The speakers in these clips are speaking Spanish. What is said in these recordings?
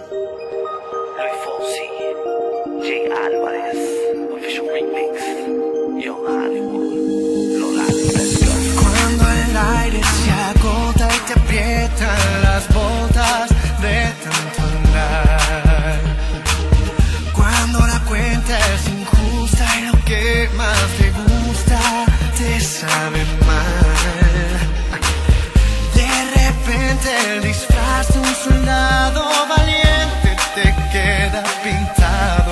Luis Fonsi, Jay Álvarez, Official Remix, Young Hollywood, Lola, let's go. Cuando el aire se agota y te aprietan las botas de tanto andar, cuando la cuenta es injusta y lo que más te gusta te sabe mal, de repente el disfraz de un soldado valiente te queda pintado.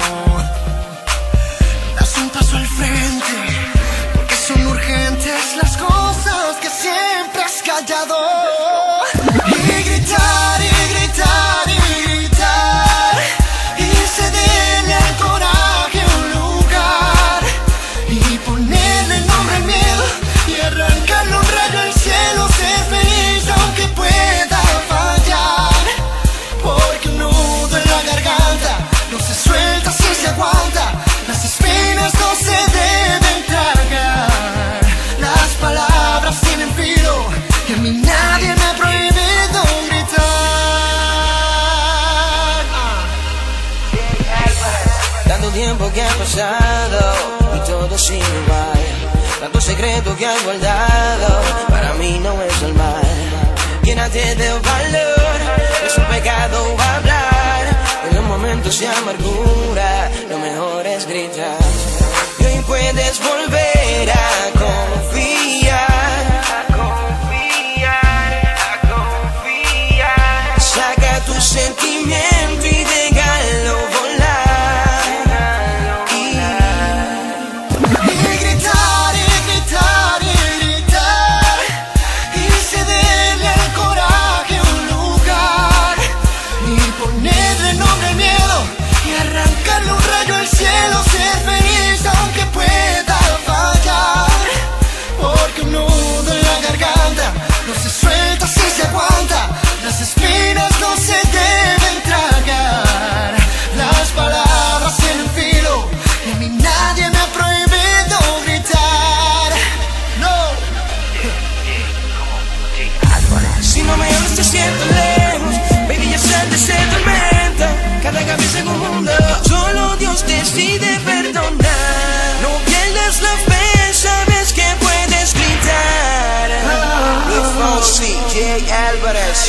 Das un paso al frente porque son urgentes las cosas que siempre has callado. Y gritar, y gritar, y gritar, y cederle al coraje un lugar, y ponerle nombre al miedo, y arrancarle un rayo al cielo, ser feliz aunque pueda fallar, porque un nudo en la garganta no se suelta si se aguanta, las espinas no se deben tragar, las palabras tienen filo y a mí nadie me ha prohibido gritar. Tanto tiempo que ha pasado y todo sigue igual, tanto secreto que has guardado, para mí no es el mal. Llénate de valor, es un pecado hablar, en los momentos de amargura lo mejor es gritar. Y hoy puedes volver a confiar, saca tu sentimiento y déjalo volar. Y gritar, y gritar, y gritar, y cederle al coraje un lugar, y ponerle nombre al miedo, y arrancarle un rayo al cielo, ser feliz aunque pueda fallar, porque un nudo en la garganta no se suelta si se aguanta, las espinas no se deben tragar, las palabras tienen filo y a mí nadie me ha prohibido gritar. No. Si no me amas te siento lejos, baby, ya sal de ese tormento, cada cambio es segundo, solo Dios decide perdonar. No pierdas la fe, sabes que puedes gritar. Luis Fonsi, Jay Álvarez.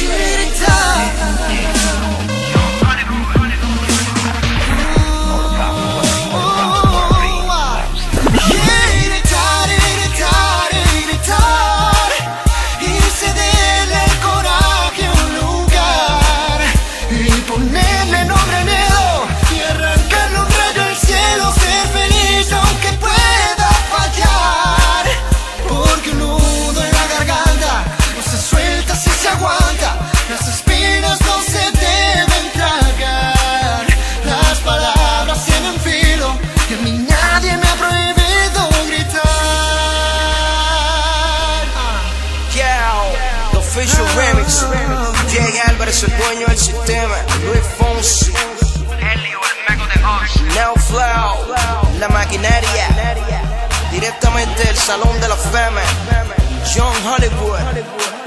Ponerle nombre al miedo y arrancarle un rayo al cielo, ser feliz aunque pueda fallar, porque un nudo en la garganta no se suelta si se aguanta, las espinas no se deben tragar, las palabras tienen filo y a mí nadie me ha prohibido gritar. Yeah, the Official Remix, Jay Álvarez, el dueño del sistema, Luis Fonsi, Helio, el mago de Oz. Neo Flow, la maquinaria, directamente del Salón de la Fama, Young Hollywood.